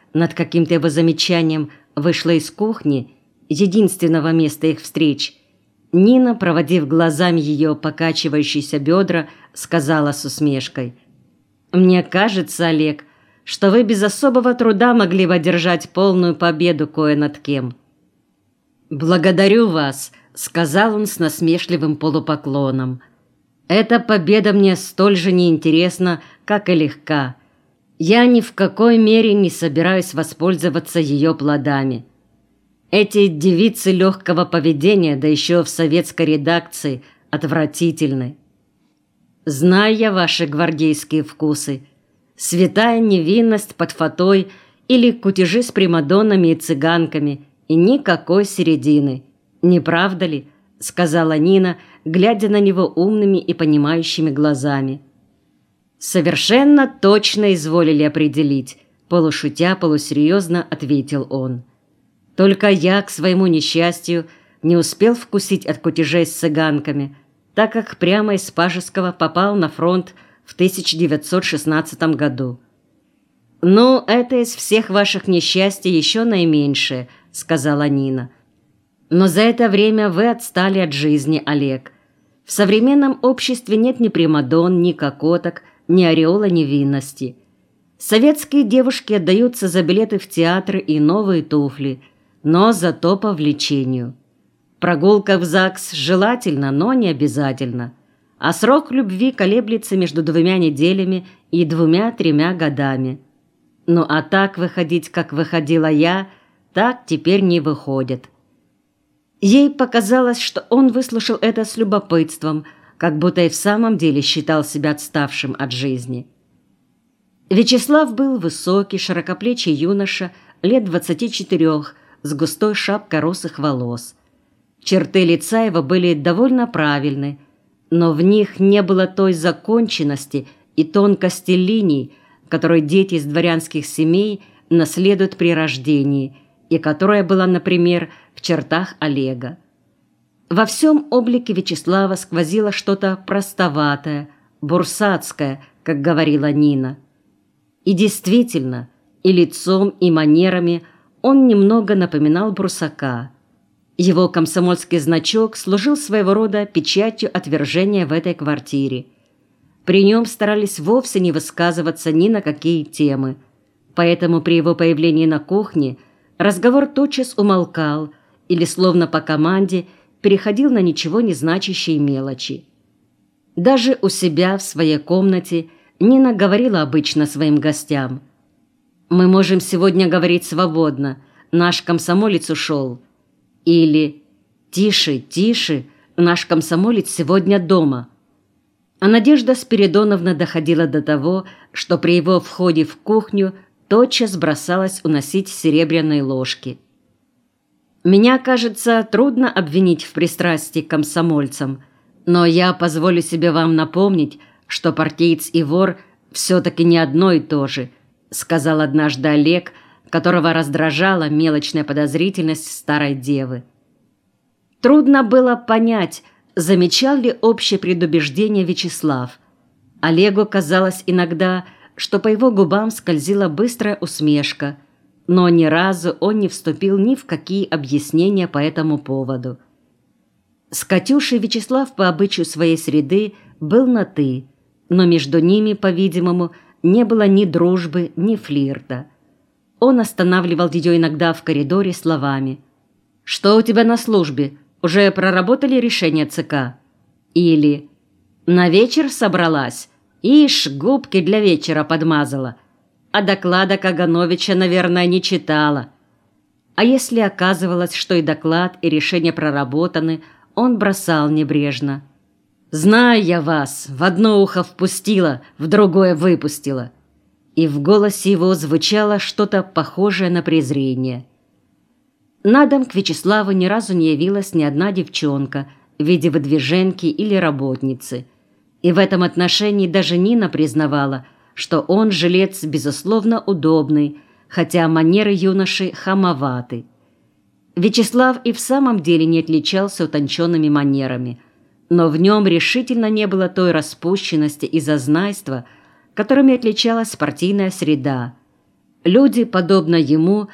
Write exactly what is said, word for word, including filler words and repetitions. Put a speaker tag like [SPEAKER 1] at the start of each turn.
[SPEAKER 1] над каким-то его замечанием, вышла из кухни, единственного места их встреч, Нина, проводив глазами ее покачивающиеся бедра, сказала с усмешкой: «Мне кажется, Олег, что вы без особого труда могли бы одержать полную победу кое над кем». «Благодарю вас», — сказал он с насмешливым полупоклоном. «Эта победа мне столь же неинтересна, как и легка. Я ни в какой мере не собираюсь воспользоваться ее плодами. Эти девицы легкого поведения, да еще в советской редакции, отвратительны. Знаю я ваши гвардейские вкусы. Святая невинность под фатой или кутежи с примадоннами и цыганками, и никакой середины. Не правда ли?» — сказала Нина, глядя на него умными и понимающими глазами. «Совершенно точно изволили определить», — полушутя, полусерьезно ответил он. «Только я, к своему несчастью, не успел вкусить от кутежей с цыганками, так как прямо из Пажеского попал на фронт в тысяча девятьсот шестнадцатом году». «Ну, это из всех ваших несчастий еще наименьшее», — сказала Нина. «Но за это время вы отстали от жизни, Олег. В современном обществе нет ни примадон, ни кокоток, ни ореола невинности. Советские девушки отдаются за билеты в театры и новые туфли, но зато по влечению. Прогулка в ЗАГС желательно, но не обязательно. А срок любви колеблется между двумя неделями и двумя-тремя годами. Ну а так выходить, как выходила я, так теперь не выходит». Ей показалось, что он выслушал это с любопытством, как будто и в самом деле считал себя отставшим от жизни. Вячеслав был высокий, широкоплечий юноша, лет двадцати четырех, с густой шапкой русых волос. Черты лица его были довольно правильны, но в них не было той законченности и тонкости линий, которую дети из дворянских семей наследуют при рождении, и которая была, например, в чертах Олега. Во всем облике Вячеслава сквозило что-то простоватое, бурсатское, как говорила Нина. И действительно, и лицом, и манерами он немного напоминал брусака. Его комсомольский значок служил своего рода печатью отвержения в этой квартире. При нем старались вовсе не высказываться ни на какие темы, поэтому при его появлении на кухне разговор тотчас умолкал или, словно по команде, переходил на ничего не значащие мелочи. Даже у себя в своей комнате Нина говорила обычно своим гостям: «Мы можем сегодня говорить свободно, наш комсомолец ушел». Или «Тише, тише, наш комсомолец сегодня дома». А Надежда Спиридоновна доходила до того, что при его входе в кухню тотчас бросалась уносить серебряные ложки. Меня, кажется, трудно обвинить в пристрастии к комсомольцам, но я позволю себе вам напомнить, что партиец и вор все-таки не одно и то же, сказал однажды Олег, которого раздражала мелочная подозрительность старой девы. Трудно было понять, замечал ли общее предубеждение Вячеслав. Олегу казалось иногда, что по его губам скользила быстрая усмешка, но ни разу он не вступил ни в какие объяснения по этому поводу. С Катюшей Вячеслав по обычаю своей среды был на «ты», но между ними, по-видимому, не было ни дружбы, ни флирта. Он останавливал ее иногда в коридоре словами: «Что у тебя на службе? Уже проработали решение ЦК?» Или «На вечер собралась? Ишь, губки для вечера подмазала. А доклада Кагановича, наверное, не читала». А если оказывалось, что и доклад, и решение проработаны, он бросал небрежно: «Знаю я вас, в одно ухо впустила, в другое выпустила». И в голосе его звучало что-то похожее на презрение. На дом к Вячеславу ни разу не явилась ни одна девчонка в виде выдвиженки или работницы. И в этом отношении даже Нина признавала, что он жилец, безусловно, удобный, хотя манеры юноши хамоваты. Вячеслав и в самом деле не отличался утонченными манерами, но в нем решительно не было той распущенности и зазнайства, которыми отличалась партийная среда. Люди, подобно ему,